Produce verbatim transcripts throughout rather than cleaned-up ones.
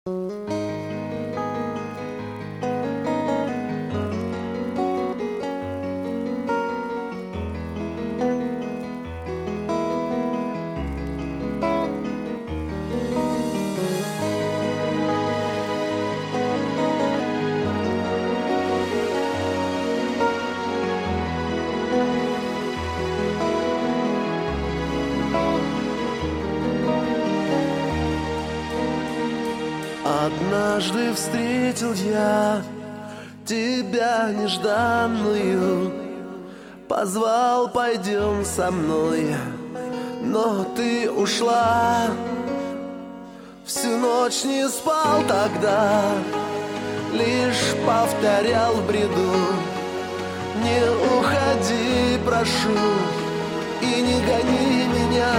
Однажды встретил я тебя нежданную, позвал, пойдем со мной, но ты ушла. Всю ночь не спал тогда, лишь повторял в бреду: не уходи, прошу, и не гони меня.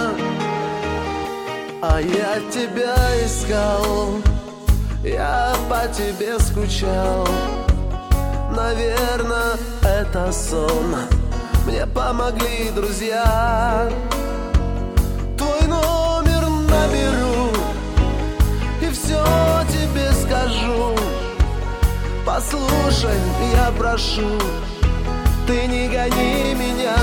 А я тебя искал, я по тебе скучал. Наверное, это сон, мне помогли друзья. Твой номер наберу и все тебе скажу. Послушай, я прошу, ты не гони меня.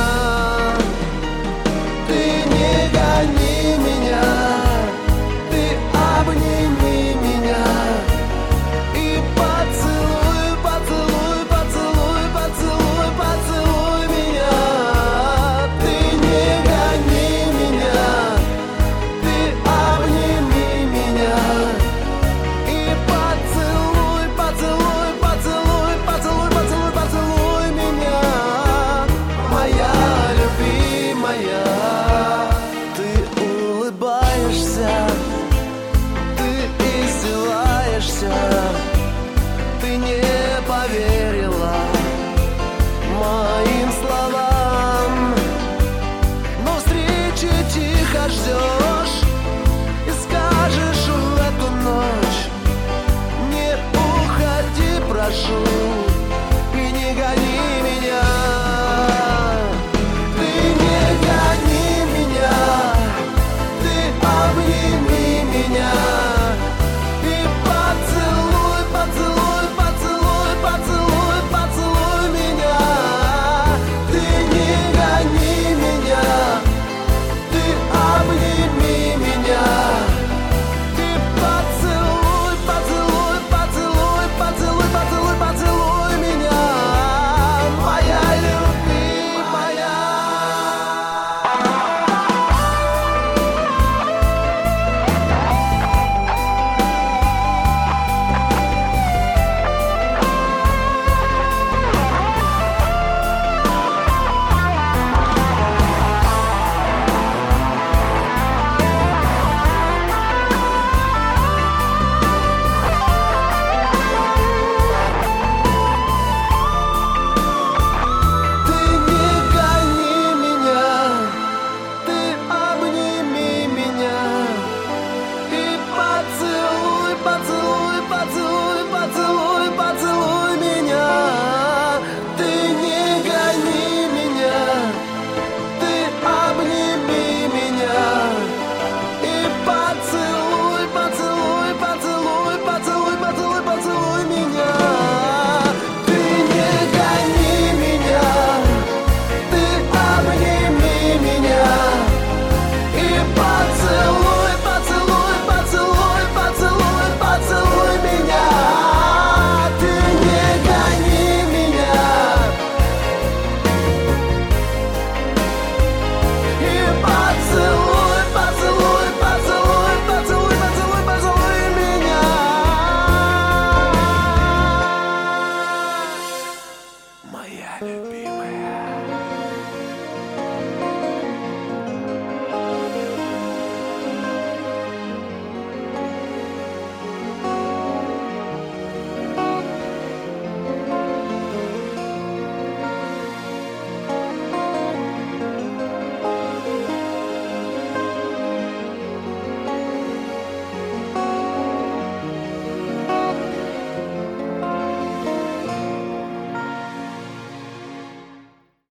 Ты не гони меня, ты обними меня и поцелуй, поцелуй, поцелуй, поцелуй, поцелуй меня. Ты не гони меня, ты обними меня и поцелуй, поцелуй, поцелуй, поцелуй, поцелуй, поцелуй меня, моя любимая. Ты улыбаешься, ты издеваешься, ты не поверишь.